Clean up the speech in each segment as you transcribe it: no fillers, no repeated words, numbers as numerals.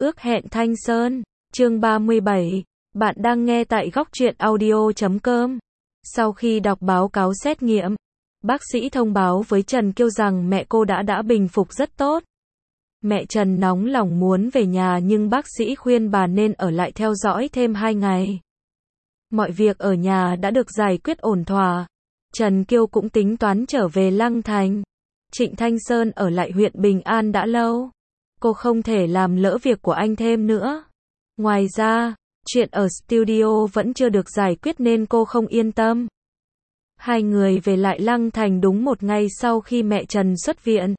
Ước hẹn Thanh Sơn, chương 37, bạn đang nghe tại góc truyện audio.com. Sau khi đọc báo cáo xét nghiệm, bác sĩ thông báo với Trần Kiêu rằng mẹ cô đã bình phục rất tốt. Mẹ Trần nóng lòng muốn về nhà nhưng bác sĩ khuyên bà nên ở lại theo dõi thêm 2 ngày. Mọi việc ở nhà đã được giải quyết ổn thỏa. Trần Kiêu cũng tính toán trở về Lăng Thành. Trịnh Thanh Sơn ở lại huyện Bình An đã lâu. Cô không thể làm lỡ việc của anh thêm nữa. Ngoài ra, chuyện ở studio vẫn chưa được giải quyết nên cô không yên tâm. Hai người về lại Lăng Thành đúng 1 ngày sau khi mẹ Trần xuất viện.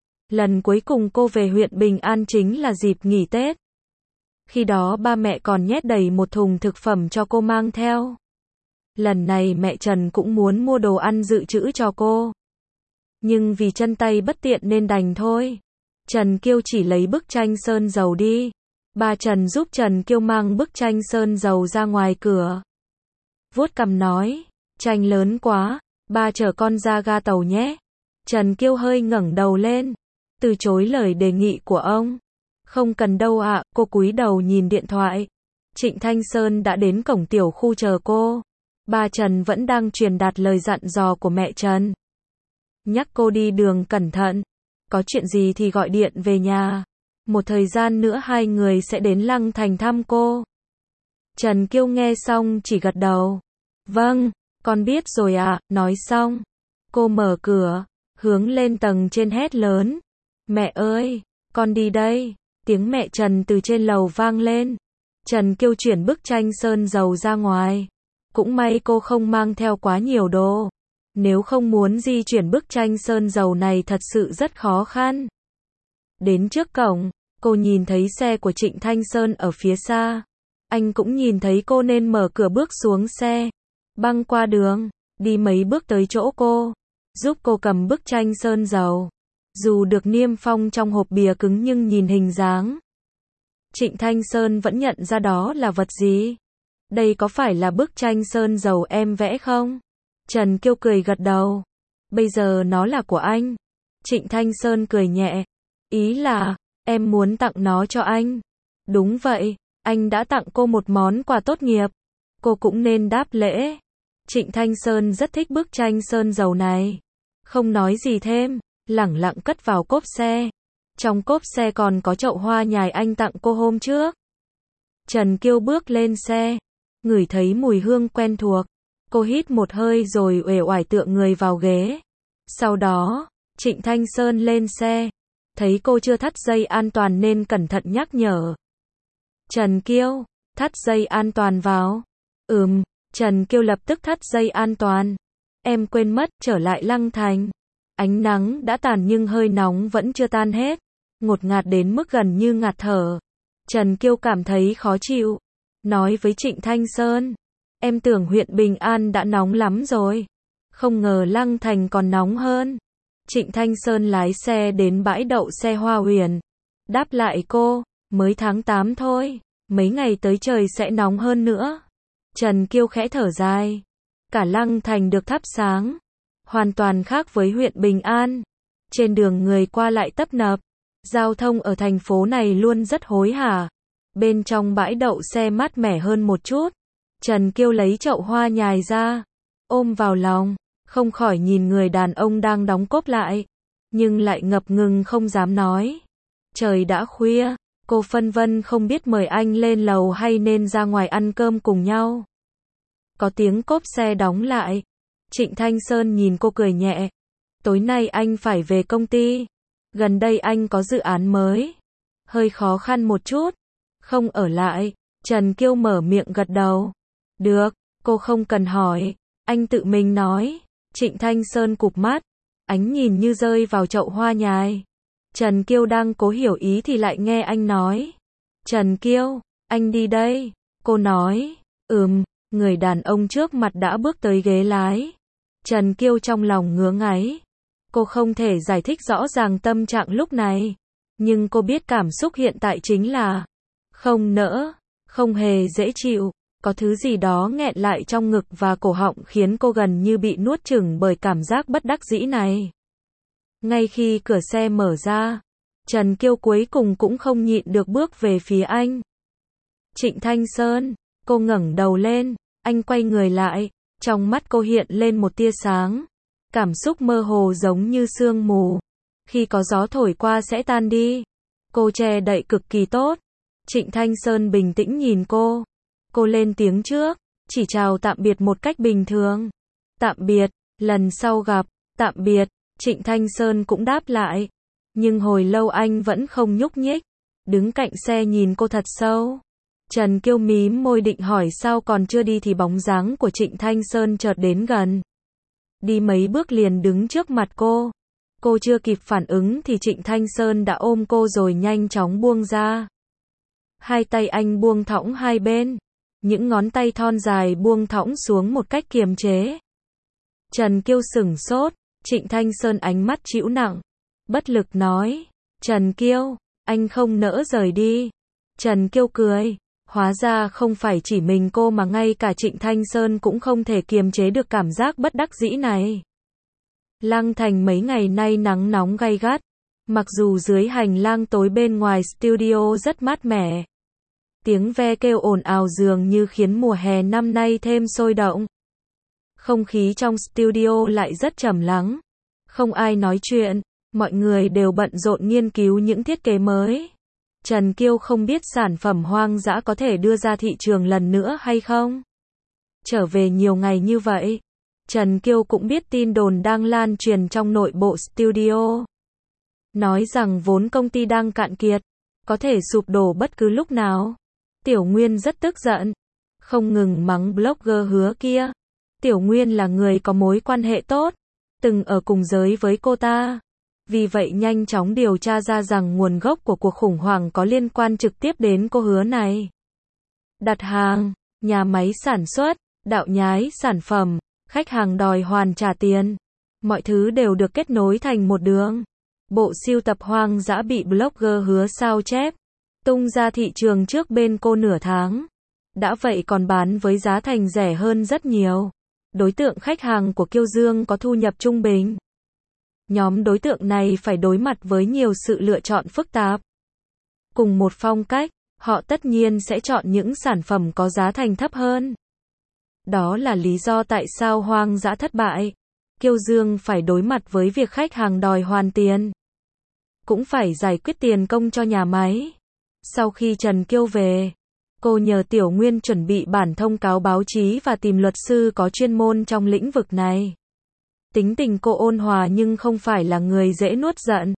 Lần cuối cùng cô về huyện Bình An chính là dịp nghỉ Tết. Khi đó ba mẹ còn nhét đầy một thùng thực phẩm cho cô mang theo. Lần này mẹ Trần cũng muốn mua đồ ăn dự trữ cho cô. Nhưng vì chân tay bất tiện nên đành thôi. Trần Kiêu chỉ lấy bức tranh sơn dầu đi. Ba Trần giúp Trần Kiêu mang bức tranh sơn dầu ra ngoài cửa. Vuốt cằm nói, tranh lớn quá, ba chở con ra ga tàu nhé. Trần Kiêu hơi ngẩng đầu lên, từ chối lời đề nghị của ông. Không cần đâu ạ, cô cúi đầu nhìn điện thoại. Trịnh Thanh Sơn đã đến cổng tiểu khu chờ cô. Ba Trần vẫn đang truyền đạt lời dặn dò của mẹ Trần. Nhắc cô đi đường cẩn thận. Có chuyện gì thì gọi điện về nhà. Một thời gian nữa hai người sẽ đến Lăng Thành thăm cô. Trần Kiêu nghe xong chỉ gật đầu. Vâng, con biết rồi ạ. Nói xong, cô mở cửa, hướng lên tầng trên hét lớn. Mẹ ơi, con đi đây. Tiếng mẹ Trần từ trên lầu vang lên. Trần Kiêu chuyển bức tranh sơn dầu ra ngoài. Cũng may cô không mang theo quá nhiều đồ. Nếu không muốn di chuyển bức tranh sơn dầu này thật sự rất khó khăn. Đến trước cổng, cô nhìn thấy xe của Trịnh Thanh Sơn ở phía xa. Anh cũng nhìn thấy cô nên mở cửa bước xuống xe. Băng qua đường, đi mấy bước tới chỗ cô. Giúp cô cầm bức tranh sơn dầu. Dù được niêm phong trong hộp bìa cứng nhưng nhìn hình dáng. Trịnh Thanh Sơn vẫn nhận ra đó là vật gì. Đây có phải là bức tranh sơn dầu em vẽ không? Trần Kiêu cười gật đầu. Bây giờ nó là của anh. Trịnh Thanh Sơn cười nhẹ. Ý là, em muốn tặng nó cho anh. Đúng vậy, anh đã tặng cô một món quà tốt nghiệp. Cô cũng nên đáp lễ. Trịnh Thanh Sơn rất thích bức tranh sơn dầu này. Không nói gì thêm, lẳng lặng cất vào cốp xe. Trong cốp xe còn có chậu hoa nhài anh tặng cô hôm trước. Trần Kiêu bước lên xe, ngửi thấy mùi hương quen thuộc. Cô hít một hơi rồi uể oải tựa người vào ghế. Sau đó, Trịnh Thanh Sơn lên xe. Thấy cô chưa thắt dây an toàn nên cẩn thận nhắc nhở. Trần Kiêu, thắt dây an toàn vào. Trần Kiêu lập tức thắt dây an toàn. Em quên mất, trở lại Lăng Thành. Ánh nắng đã tàn nhưng hơi nóng vẫn chưa tan hết. Ngột ngạt đến mức gần như ngạt thở. Trần Kiêu cảm thấy khó chịu. Nói với Trịnh Thanh Sơn. Em tưởng huyện Bình An đã nóng lắm rồi. Không ngờ Lăng Thành còn nóng hơn. Trịnh Thanh Sơn lái xe đến bãi đậu xe Hoa Huyền. Đáp lại cô, mới tháng 8 thôi. Mấy ngày tới trời sẽ nóng hơn nữa. Trần Kiêu khẽ thở dài. Cả Lăng Thành được thắp sáng. Hoàn toàn khác với huyện Bình An. Trên đường người qua lại tấp nập. Giao thông ở thành phố này luôn rất hối hả. Bên trong bãi đậu xe mát mẻ hơn một chút. Trần Kiêu lấy chậu hoa nhài ra. Ôm vào lòng. Không khỏi nhìn người đàn ông đang đóng cốp lại. Nhưng lại ngập ngừng không dám nói. Trời đã khuya. Cô phân vân không biết mời anh lên lầu hay nên ra ngoài ăn cơm cùng nhau. Có tiếng cốp xe đóng lại. Trịnh Thanh Sơn nhìn cô cười nhẹ. Tối nay anh phải về công ty. Gần đây anh có dự án mới. Hơi khó khăn một chút. Không ở lại. Trần Kiêu mở miệng gật đầu. Được, cô không cần hỏi. Anh tự mình nói. Trịnh Thanh Sơn cụp mắt. Ánh nhìn như rơi vào chậu hoa nhài. Trần Kiêu đang cố hiểu ý thì lại nghe anh nói. Trần Kiêu, anh đi đây. Cô nói. Người đàn ông trước mặt đã bước tới ghế lái. Trần Kiêu trong lòng ngứa ngáy. Cô không thể giải thích rõ ràng tâm trạng lúc này. Nhưng cô biết cảm xúc hiện tại chính là không nỡ, không hề dễ chịu. Có thứ gì đó nghẹn lại trong ngực và cổ họng khiến cô gần như bị nuốt chửng bởi cảm giác bất đắc dĩ này. Ngay khi cửa xe mở ra, Trần Kiêu cuối cùng cũng không nhịn được bước về phía anh. Trịnh Thanh Sơn, cô ngẩng đầu lên, anh quay người lại, trong mắt cô hiện lên một tia sáng. Cảm xúc mơ hồ giống như sương mù. Khi có gió thổi qua sẽ tan đi. Cô che đậy cực kỳ tốt. Trịnh Thanh Sơn bình tĩnh nhìn cô. Cô lên tiếng trước, chỉ chào tạm biệt một cách bình thường. Tạm biệt, lần sau gặp, tạm biệt. Trịnh Thanh Sơn cũng đáp lại. Nhưng hồi lâu anh vẫn không nhúc nhích. Đứng cạnh xe nhìn cô thật sâu. Trần Kiêu mím môi định hỏi sao còn chưa đi thì bóng dáng của Trịnh Thanh Sơn chợt đến gần. Đi mấy bước liền đứng trước mặt cô. Cô chưa kịp phản ứng thì Trịnh Thanh Sơn đã ôm cô rồi nhanh chóng buông ra. Hai tay anh buông thõng hai bên. Những ngón tay thon dài buông thõng xuống một cách kiềm chế. Trần Kiêu sửng sốt. Trịnh Thanh Sơn ánh mắt trĩu nặng. Bất lực nói. Trần Kiêu, anh không nỡ rời đi. Trần Kiêu cười. Hóa ra không phải chỉ mình cô mà ngay cả Trịnh Thanh Sơn cũng không thể kiềm chế được cảm giác bất đắc dĩ này. Lăng Thành mấy ngày nay nắng nóng gay gắt. Mặc dù dưới hành lang tối bên ngoài studio rất mát mẻ. Tiếng ve kêu ồn ào dường như khiến mùa hè năm nay thêm sôi động. Không khí trong studio lại rất trầm lắng. Không ai nói chuyện, mọi người đều bận rộn nghiên cứu những thiết kế mới. Trần Kiêu không biết sản phẩm hoang dã có thể đưa ra thị trường lần nữa hay không. Trở về nhiều ngày như vậy, Trần Kiêu cũng biết tin đồn đang lan truyền trong nội bộ studio. Nói rằng vốn công ty đang cạn kiệt, có thể sụp đổ bất cứ lúc nào. Tiểu Nguyên rất tức giận, không ngừng mắng blogger Hứa kia. Tiểu Nguyên là người có mối quan hệ tốt, từng ở cùng giới với cô ta. Vì vậy nhanh chóng điều tra ra rằng nguồn gốc của cuộc khủng hoảng có liên quan trực tiếp đến cô Hứa này. Đặt hàng, nhà máy sản xuất, đạo nhái sản phẩm, khách hàng đòi hoàn trả tiền. Mọi thứ đều được kết nối thành một đường. Bộ sưu tập hoang dã bị blogger Hứa sao chép, tung ra thị trường trước bên cô nửa tháng. Đã vậy còn bán với giá thành rẻ hơn rất nhiều. Đối tượng khách hàng của Kiêu Dương có thu nhập trung bình. Nhóm đối tượng này phải đối mặt với nhiều sự lựa chọn phức tạp. Cùng một phong cách, họ tất nhiên sẽ chọn những sản phẩm có giá thành thấp hơn. Đó là lý do tại sao hoang dã thất bại. Kiêu Dương phải đối mặt với việc khách hàng đòi hoàn tiền. Cũng phải giải quyết tiền công cho nhà máy. Sau khi Trần Kiêu về, cô nhờ Tiểu Nguyên chuẩn bị bản thông cáo báo chí và tìm luật sư có chuyên môn trong lĩnh vực này. Tính tình cô ôn hòa nhưng không phải là người dễ nuốt giận.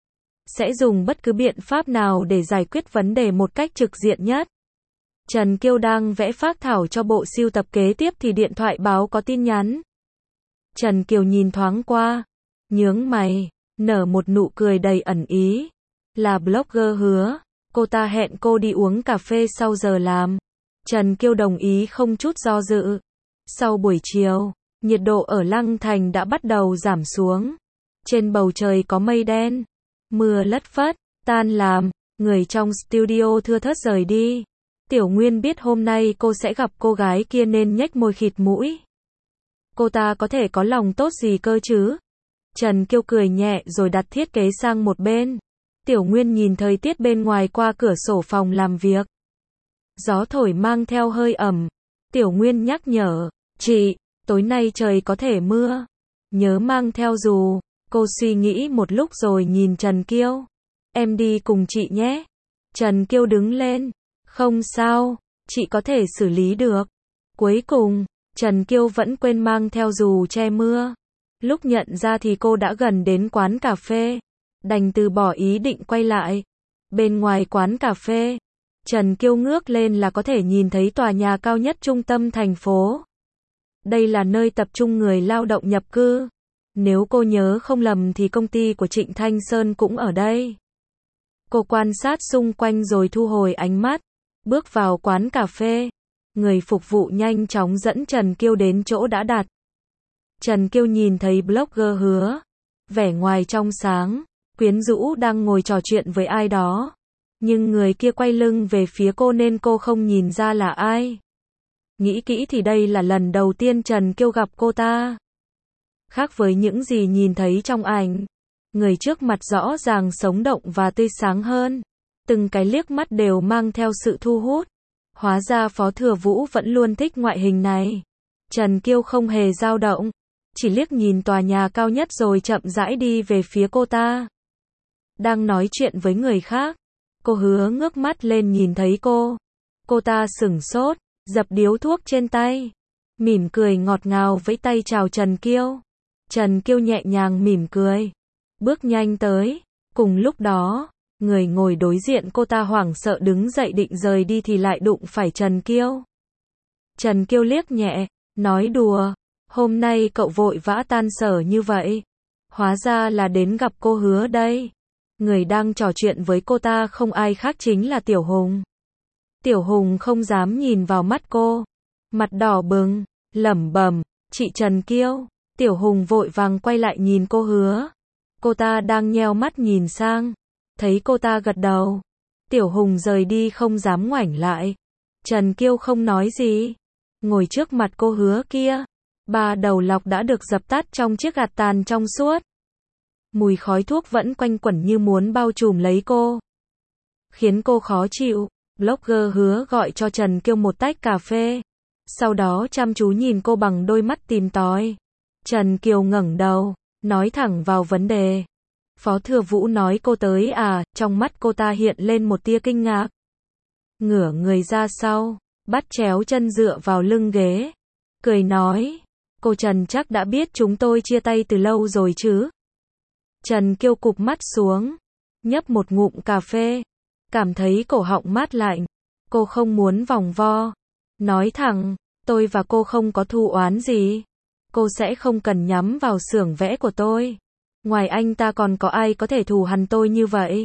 Sẽ dùng bất cứ biện pháp nào để giải quyết vấn đề một cách trực diện nhất. Trần Kiêu đang vẽ phác thảo cho bộ sưu tập kế tiếp thì điện thoại báo có tin nhắn. Trần Kiều nhìn thoáng qua, nhướng mày, nở một nụ cười đầy ẩn ý. Là blogger Hứa, cô ta hẹn cô đi uống cà phê sau giờ làm. Trần Kiêu đồng ý không chút do dự. Sau buổi chiều, nhiệt độ ở Lăng Thành đã bắt đầu giảm xuống. Trên bầu trời có mây đen, mưa lất phất, tan làm, người trong studio thưa thớt rời đi. Tiểu Nguyên biết hôm nay cô sẽ gặp cô gái kia nên nhếch môi khịt mũi. Cô ta có thể có lòng tốt gì cơ chứ? Trần Kiêu cười nhẹ rồi đặt thiết kế sang một bên. Tiểu Nguyên nhìn thời tiết bên ngoài qua cửa sổ phòng làm việc. Gió thổi mang theo hơi ẩm. Tiểu Nguyên nhắc nhở, chị, tối nay trời có thể mưa. Nhớ mang theo dù. Cô suy nghĩ một lúc rồi nhìn Trần Kiêu. Em đi cùng chị nhé. Trần Kiêu đứng lên. Không sao, chị có thể xử lý được. Cuối cùng, Trần Kiêu vẫn quên mang theo dù che mưa. Lúc nhận ra thì cô đã gần đến quán cà phê. Đành từ bỏ ý định quay lại. Bên ngoài quán cà phê, Trần Kiêu ngước lên là có thể nhìn thấy tòa nhà cao nhất trung tâm thành phố. Đây là nơi tập trung người lao động nhập cư. Nếu cô nhớ không lầm thì công ty của Trịnh Thanh Sơn cũng ở đây. Cô quan sát xung quanh rồi thu hồi ánh mắt. Bước vào quán cà phê. Người phục vụ nhanh chóng dẫn Trần Kiêu đến chỗ đã đặt. Trần Kiêu nhìn thấy blogger Hứa. Vẻ ngoài trong sáng, quyến rũ đang ngồi trò chuyện với ai đó. Nhưng người kia quay lưng về phía cô nên cô không nhìn ra là ai. Nghĩ kỹ thì đây là lần đầu tiên Trần Kiêu gặp cô ta. Khác với những gì nhìn thấy trong ảnh, Người trước mặt rõ ràng sống động và tươi sáng hơn. Từng cái liếc mắt đều mang theo sự thu hút. Hóa ra Phó Thừa Vũ vẫn luôn thích ngoại hình này. Trần Kiêu không hề dao động, chỉ liếc nhìn tòa nhà cao nhất rồi chậm rãi đi về phía cô ta. Đang nói chuyện với người khác, cô Hứa ngước mắt lên nhìn thấy cô. Cô ta sửng sốt, dập điếu thuốc trên tay, mỉm cười ngọt ngào vẫy tay chào Trần Kiêu. Trần Kiêu nhẹ nhàng mỉm cười, bước nhanh tới. Cùng lúc đó, người ngồi đối diện cô ta hoảng sợ đứng dậy định rời đi thì lại đụng phải Trần Kiêu. Trần Kiêu liếc nhẹ, nói đùa, hôm nay cậu vội vã tan sở như vậy. Hóa ra là đến gặp cô Hứa đây. Người đang trò chuyện với cô ta không ai khác chính là Tiểu Hùng. Tiểu Hùng không dám nhìn vào mắt cô, mặt đỏ bừng, lẩm bẩm, chị Trần Kiêu. Tiểu Hùng vội vàng quay lại nhìn cô Hứa. Cô ta đang nheo mắt nhìn sang, thấy cô ta gật đầu. Tiểu Hùng rời đi không dám ngoảnh lại. Trần Kiêu không nói gì, ngồi trước mặt cô Hứa kia. 3 đầu lọc đã được dập tắt trong chiếc gạt tàn trong suốt. Mùi khói thuốc vẫn quanh quẩn như muốn bao trùm lấy cô, khiến cô khó chịu. Blogger Hứa gọi cho Trần Kiêu một tách cà phê, sau đó chăm chú nhìn cô bằng đôi mắt tìm tòi. Trần Kiều ngẩng đầu, nói thẳng vào vấn đề. Phó Thừa Vũ nói cô tới à? Trong mắt cô ta hiện lên một tia kinh ngạc. Ngửa người ra sau, bắt chéo chân dựa vào lưng ghế, cười nói, cô Trần chắc đã biết chúng tôi chia tay từ lâu rồi chứ? Trần Kiêu cụp mắt xuống, nhấp một ngụm cà phê, cảm thấy cổ họng mát lạnh. Cô không muốn vòng vo, nói thẳng, tôi và cô không có thù oán gì. Cô sẽ không cần nhắm vào xưởng vẽ của tôi. Ngoài anh ta còn có ai có thể thù hằn tôi như vậy?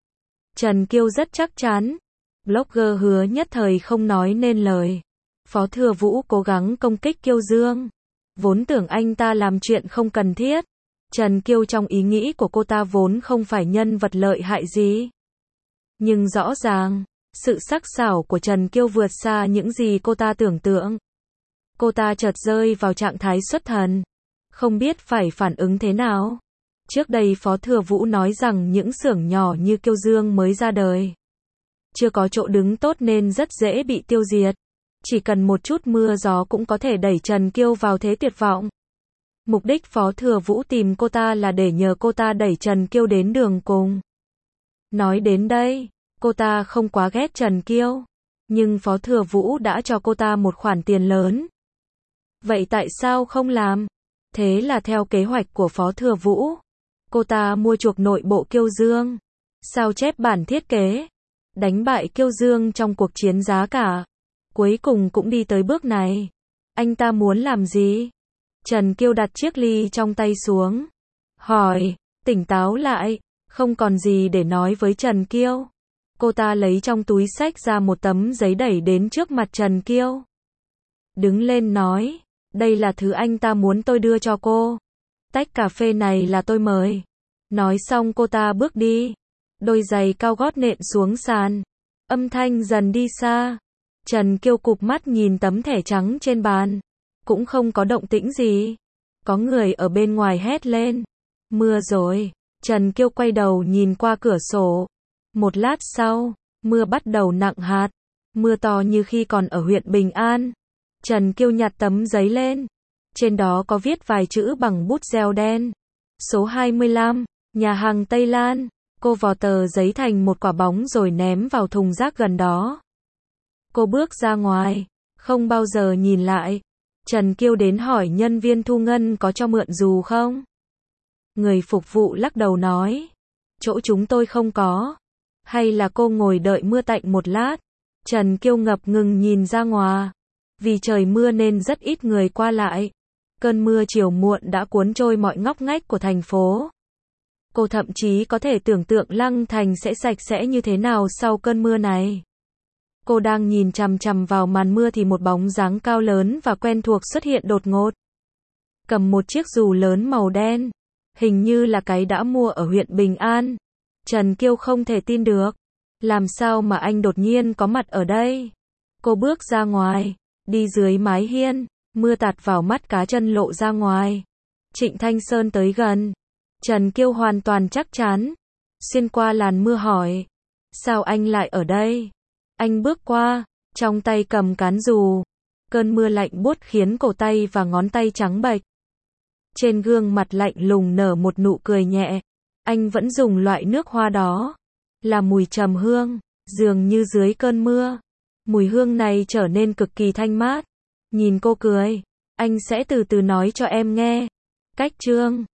Trần Kiêu rất chắc chắn. Blogger Hứa nhất thời không nói nên lời. Phó Thừa Vũ cố gắng công kích Kiêu Dương, vốn tưởng anh ta làm chuyện không cần thiết. Trần Kiêu trong ý nghĩ của cô ta vốn không phải nhân vật lợi hại gì. Nhưng rõ ràng, sự sắc sảo của Trần Kiêu vượt xa những gì cô ta tưởng tượng. Cô ta chợt rơi vào trạng thái xuất thần, không biết phải phản ứng thế nào. Trước đây Phó Thừa Vũ nói rằng những xưởng nhỏ như Kiêu Dương mới ra đời, chưa có chỗ đứng tốt nên rất dễ bị tiêu diệt. Chỉ cần một chút mưa gió cũng có thể đẩy Trần Kiêu vào thế tuyệt vọng. Mục đích Phó Thừa Vũ tìm cô ta là để nhờ cô ta đẩy Trần Kiêu đến đường cùng. Nói đến đây, cô ta không quá ghét Trần Kiêu, nhưng Phó Thừa Vũ đã cho cô ta một khoản tiền lớn. Vậy tại sao không làm? Thế là theo kế hoạch của Phó Thừa Vũ, cô ta mua chuộc nội bộ Kiêu Dương, sao chép bản thiết kế, đánh bại Kiêu Dương trong cuộc chiến giá cả. Cuối cùng cũng đi tới bước này. Anh ta muốn làm gì? Trần Kiêu đặt chiếc ly trong tay xuống, hỏi, tỉnh táo lại, không còn gì để nói với Trần Kiêu. Cô ta lấy trong túi xách ra một tấm giấy đẩy đến trước mặt Trần Kiêu. Đứng lên nói, đây là thứ anh ta muốn tôi đưa cho cô. Tách cà phê này là tôi mời. Nói xong cô ta bước đi. Đôi giày cao gót nện xuống sàn. Âm thanh dần đi xa. Trần Kiêu cụp mắt nhìn tấm thẻ trắng trên bàn. Cũng không có động tĩnh gì. Có người ở bên ngoài hét lên. Mưa rồi. Trần Kiêu quay đầu nhìn qua cửa sổ. Một lát sau, mưa bắt đầu nặng hạt. Mưa to như khi còn ở huyện Bình An. Trần Kiêu nhặt tấm giấy lên. Trên đó có viết vài chữ bằng bút gel đen. Số 25, nhà hàng Tây Lan. Cô vò tờ giấy thành một quả bóng rồi ném vào thùng rác gần đó. Cô bước ra ngoài, không bao giờ nhìn lại. Trần Kiêu đến hỏi nhân viên thu ngân có cho mượn dù không? Người phục vụ lắc đầu nói, chỗ chúng tôi không có. Hay là cô ngồi đợi mưa tạnh một lát? Trần Kiêu ngập ngừng nhìn ra ngoài. Vì trời mưa nên rất ít người qua lại. Cơn mưa chiều muộn đã cuốn trôi mọi ngóc ngách của thành phố. Cô thậm chí có thể tưởng tượng Lăng Thành sẽ sạch sẽ như thế nào sau cơn mưa này. Cô đang nhìn chằm chằm vào màn mưa thì một bóng dáng cao lớn và quen thuộc xuất hiện đột ngột. Cầm một chiếc dù lớn màu đen. Hình như là cái đã mua ở huyện Bình An. Trần Kiêu không thể tin được. Làm sao mà anh đột nhiên có mặt ở đây? Cô bước ra ngoài, đi dưới mái hiên, mưa tạt vào mắt cá chân lộ ra ngoài. Trịnh Thanh Sơn tới gần. Trần Kiêu hoàn toàn chắc chắn. Xuyên qua làn mưa hỏi. Sao anh lại ở đây? Anh bước qua, trong tay cầm cán dù. Cơn mưa lạnh buốt khiến cổ tay và ngón tay trắng bệch. Trên gương mặt lạnh lùng nở một nụ cười nhẹ. Anh vẫn dùng loại nước hoa đó. Là mùi trầm hương, dường như dưới cơn mưa. Mùi hương này trở nên cực kỳ thanh mát. Nhìn cô cười. Anh sẽ từ từ nói cho em nghe. Cách chương